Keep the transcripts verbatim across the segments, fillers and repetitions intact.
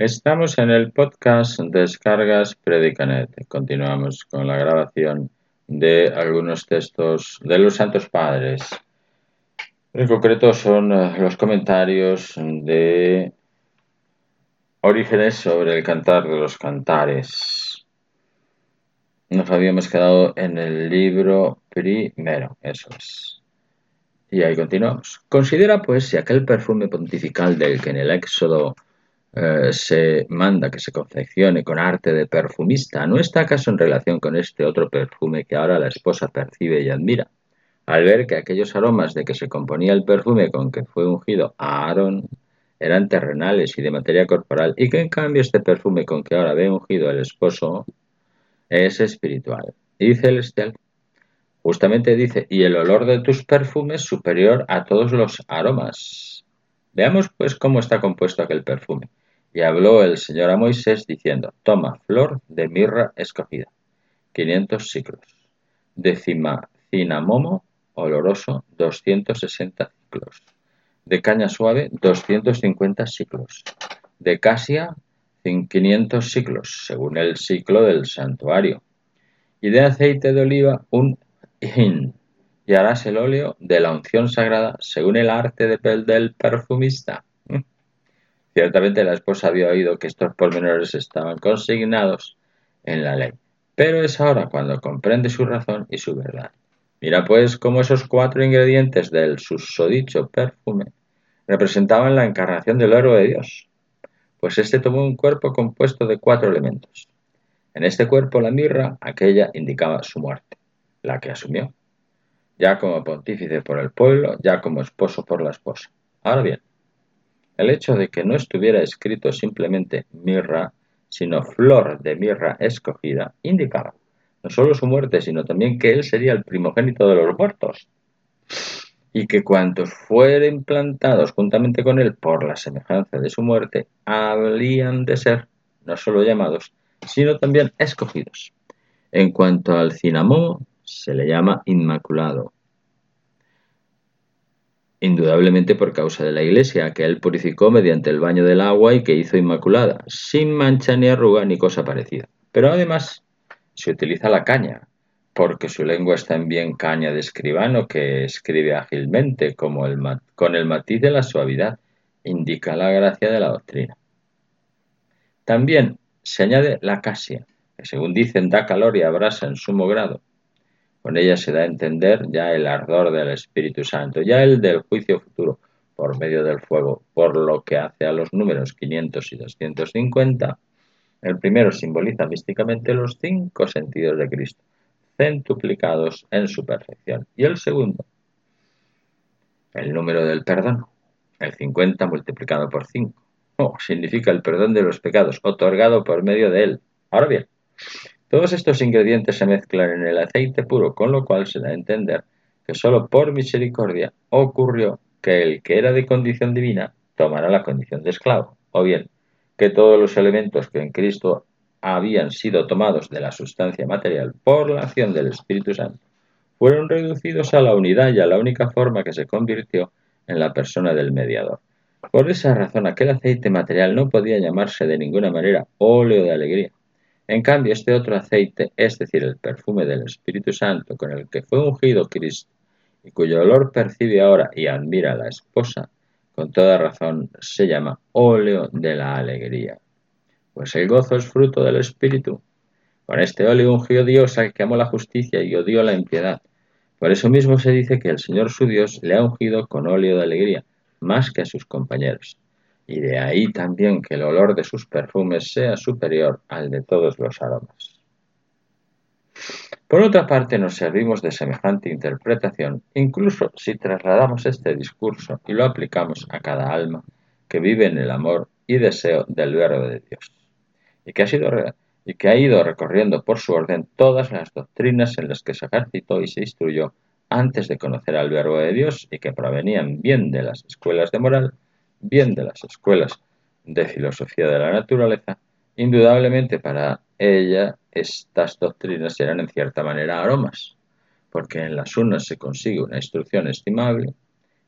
Estamos en el podcast Descargas Predicanet. Continuamos con la grabación de algunos textos de los Santos Padres. En concreto son uh, los comentarios de Orígenes sobre el Cantar de los Cantares. Nos habíamos quedado en el libro primero, eso es. Y ahí continuamos. Considera pues si aquel perfume pontifical del que en el Éxodo Eh, se manda que se confeccione con arte de perfumista, ¿no está acaso en relación con este otro perfume que ahora la esposa percibe y admira? Al ver que aquellos aromas de que se componía el perfume con que fue ungido a Aarón eran terrenales y de materia corporal, y que en cambio este perfume con que ahora ve ungido el esposo es espiritual y celestial. Justamente dice, y el olor de tus perfumes superior a todos los aromas. Veamos pues cómo está compuesto aquel perfume. Y habló el Señor a Moisés diciendo, toma flor de mirra escogida, quinientos siclos, de cima, cinamomo oloroso, doscientos sesenta ciclos, de caña suave, doscientos cincuenta siclos, de casia, quinientos siclos, según el ciclo del santuario, y de aceite de oliva, un hin, y harás el óleo de la unción sagrada según el arte de pel del perfumista. Ciertamente la esposa había oído que estos pormenores estaban consignados en la ley, pero es ahora cuando comprende su razón y su verdad. Mira pues cómo esos cuatro ingredientes del susodicho perfume representaban la encarnación del Verbo de Dios, pues éste tomó un cuerpo compuesto de cuatro elementos. En este cuerpo la mirra, aquella indicaba su muerte, la que asumió, ya como pontífice por el pueblo, ya como esposo por la esposa. Ahora bien, el hecho de que no estuviera escrito simplemente mirra, sino flor de mirra escogida, indicaba no solo su muerte, sino también que él sería el primogénito de los muertos, y que cuantos fueren plantados juntamente con él por la semejanza de su muerte, habrían de ser no solo llamados, sino también escogidos. En cuanto al cinamomo, se le llama inmaculado, indudablemente por causa de la Iglesia, que él purificó mediante el baño del agua y que hizo inmaculada, sin mancha ni arruga ni cosa parecida. Pero además se utiliza la caña, porque su lengua es también caña de escribano que escribe ágilmente, como el con el matiz de la suavidad, indica la gracia de la doctrina. También se añade la casia, que según dicen da calor y abrasa en sumo grado. Con ella se da a entender ya el ardor del Espíritu Santo, ya el del juicio futuro por medio del fuego, por lo que hace a los números quinientos y doscientos cincuenta. El primero simboliza místicamente los cinco sentidos de Cristo, centuplicados en su perfección, y el segundo, el número del perdón, el cincuenta multiplicado por cinco. Oh, significa el perdón de los pecados, otorgado por medio de él. Ahora bien, todos estos ingredientes se mezclan en el aceite puro, con lo cual se da a entender que sólo por misericordia ocurrió que el que era de condición divina tomara la condición de esclavo, o bien que todos los elementos que en Cristo habían sido tomados de la sustancia material por la acción del Espíritu Santo fueron reducidos a la unidad y a la única forma que se convirtió en la persona del mediador. Por esa razón aquel aceite material no podía llamarse de ninguna manera óleo de alegría. En cambio, este otro aceite, es decir, el perfume del Espíritu Santo con el que fue ungido Cristo y cuyo olor percibe ahora y admira la esposa, con toda razón se llama óleo de la alegría. Pues el gozo es fruto del Espíritu. Con este óleo ungió Dios al que amó la justicia y odió la impiedad. Por eso mismo se dice que el Señor su Dios le ha ungido con óleo de alegría, más que a sus compañeros. Y de ahí también que el olor de sus perfumes sea superior al de todos los aromas. Por otra parte, nos servimos de semejante interpretación, incluso si trasladamos este discurso y lo aplicamos a cada alma que vive en el amor y deseo del Verbo de Dios, y que ha sido y que ha ido recorriendo por su orden todas las doctrinas en las que se ejercitó y se instruyó antes de conocer al Verbo de Dios y que provenían bien de las escuelas de moral, bien de las escuelas de filosofía de la naturaleza. Indudablemente para ella estas doctrinas eran en cierta manera aromas, porque en las unas se consigue una instrucción estimable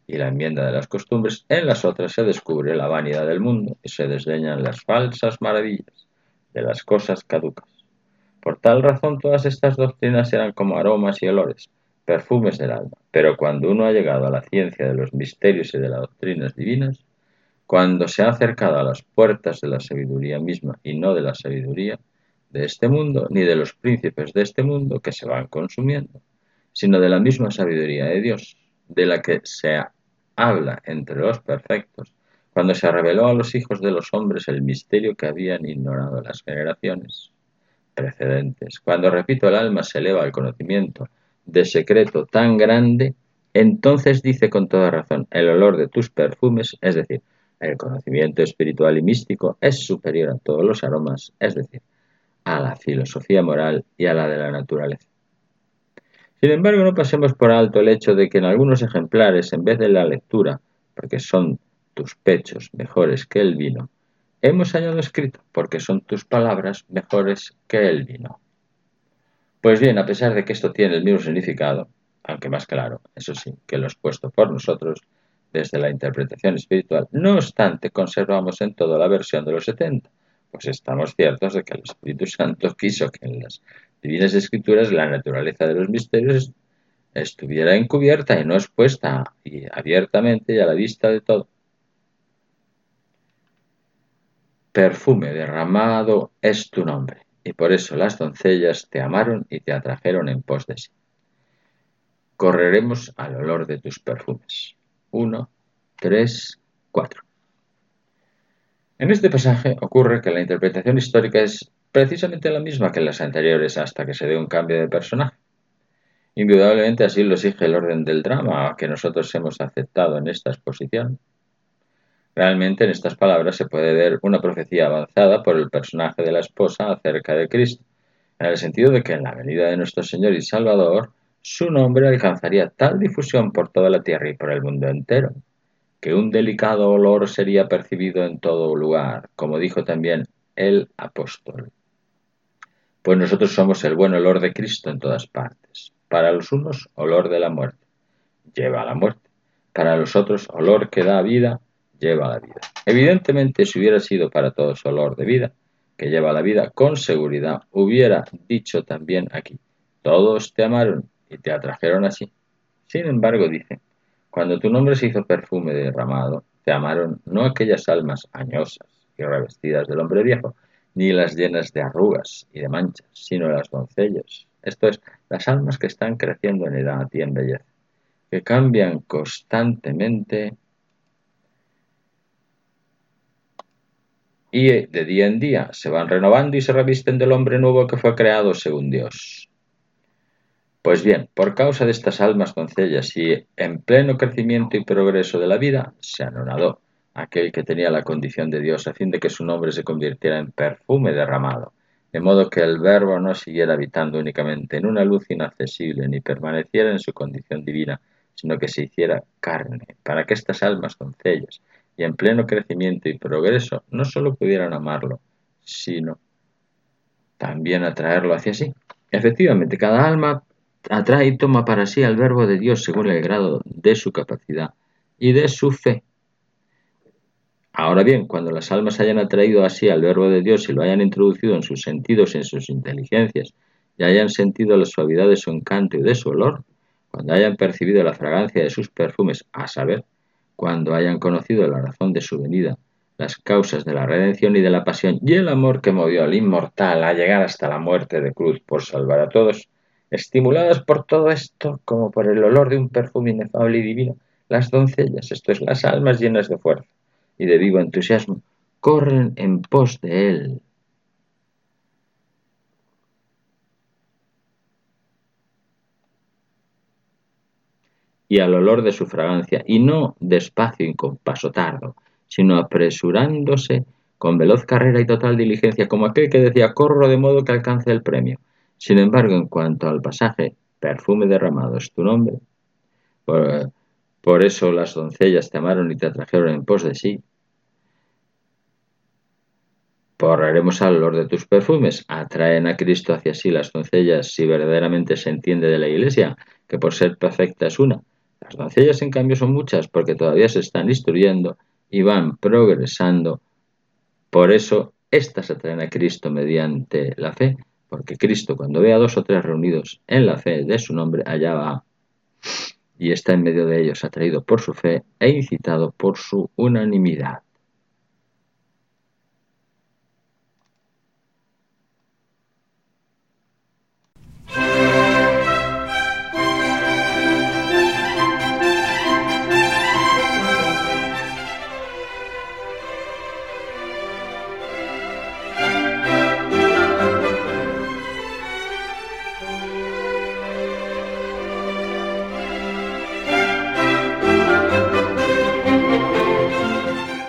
y la enmienda de las costumbres, en las otras se descubre la vanidad del mundo y se desdeñan las falsas maravillas de las cosas caducas. Por tal razón todas estas doctrinas eran como aromas y olores, perfumes del alma, pero cuando uno ha llegado a la ciencia de los misterios y de las doctrinas divinas, cuando se ha acercado a las puertas de la sabiduría misma y no de la sabiduría de este mundo, ni de los príncipes de este mundo que se van consumiendo, sino de la misma sabiduría de Dios, de la que se habla entre los perfectos, cuando se reveló a los hijos de los hombres el misterio que habían ignorado las generaciones precedentes. Cuando, repito, el alma se eleva al conocimiento de secreto tan grande, entonces dice con toda razón, el olor de tus perfumes, es decir, el conocimiento espiritual y místico, es superior a todos los aromas, es decir, a la filosofía moral y a la de la naturaleza. Sin embargo, no pasemos por alto el hecho de que en algunos ejemplares, en vez de la lectura, porque son tus pechos mejores que el vino, hemos hallado escrito, porque son tus palabras mejores que el vino. Pues bien, a pesar de que esto tiene el mismo significado, aunque más claro, eso sí, que lo expuesto por nosotros desde la interpretación espiritual, no obstante, conservamos en todo la versión de los setenta, pues estamos ciertos de que el Espíritu Santo quiso que en las divinas escrituras la naturaleza de los misterios estuviera encubierta y no expuesta y abiertamente y a la vista de todo. Perfume derramado es tu nombre, y por eso las doncellas te amaron y te atrajeron en pos de sí. Correremos al olor de tus perfumes. Uno, tres, cuatro. En este pasaje ocurre que la interpretación histórica es precisamente la misma que en las anteriores hasta que se dé un cambio de personaje. Indudablemente así lo exige el orden del drama que nosotros hemos aceptado en esta exposición. Realmente en estas palabras se puede ver una profecía avanzada por el personaje de la esposa acerca de Cristo, en el sentido de que en la venida de nuestro Señor y Salvador, su nombre alcanzaría tal difusión por toda la tierra y por el mundo entero, que un delicado olor sería percibido en todo lugar, como dijo también el apóstol. Pues nosotros somos el buen olor de Cristo en todas partes. Para los unos, olor de la muerte, lleva a la muerte. Para los otros, olor que da vida, lleva a la vida. Evidentemente, si hubiera sido para todos olor de vida, que lleva a la vida, con seguridad hubiera dicho también aquí, todos te amaron y te atrajeron así. Sin embargo, dice, cuando tu nombre se hizo perfume derramado, te amaron no aquellas almas añosas y revestidas del hombre viejo, ni las llenas de arrugas y de manchas, sino las doncellas, esto es, las almas que están creciendo en edad y en belleza, que cambian constantemente y de día en día se van renovando y se revisten del hombre nuevo que fue creado según Dios. Pues bien, por causa de estas almas doncellas y en pleno crecimiento y progreso de la vida, se anonadó aquel que tenía la condición de Dios a fin de que su nombre se convirtiera en perfume derramado, de modo que el Verbo no siguiera habitando únicamente en una luz inaccesible ni permaneciera en su condición divina, sino que se hiciera carne, para que estas almas doncellas y en pleno crecimiento y progreso no solo pudieran amarlo, sino también atraerlo hacia sí. Efectivamente, cada alma atrae y toma para sí al Verbo de Dios según el grado de su capacidad y de su fe. Ahora bien, cuando las almas hayan atraído así al Verbo de Dios y lo hayan introducido en sus sentidos y en sus inteligencias y hayan sentido la suavidad de su encanto y de su olor, cuando hayan percibido la fragancia de sus perfumes, a saber, cuando hayan conocido la razón de su venida, las causas de la redención y de la pasión y el amor que movió al inmortal a llegar hasta la muerte de cruz por salvar a todos, estimuladas por todo esto como por el olor de un perfume inefable y divino, las doncellas, esto es, las almas llenas de fuerza y de vivo entusiasmo, corren en pos de él. Y al olor de su fragancia, y no despacio y con paso tardo, sino apresurándose con veloz carrera y total diligencia, como aquel que decía, corro de modo que alcance el premio. Sin embargo, en cuanto al pasaje, perfume derramado es tu nombre, por, por eso las doncellas te amaron y te atrajeron en pos de sí. Correremos al olor de tus perfumes, atraen a Cristo hacia sí las doncellas si verdaderamente se entiende de la Iglesia, que por ser perfecta es una, Las doncellas, en cambio, son muchas porque todavía se están instruyendo y van progresando. Por eso, éstas atraen a Cristo mediante la fe, porque Cristo, cuando ve a dos o tres reunidos en la fe de su nombre, allá va y está en medio de ellos, atraído por su fe e incitado por su unanimidad.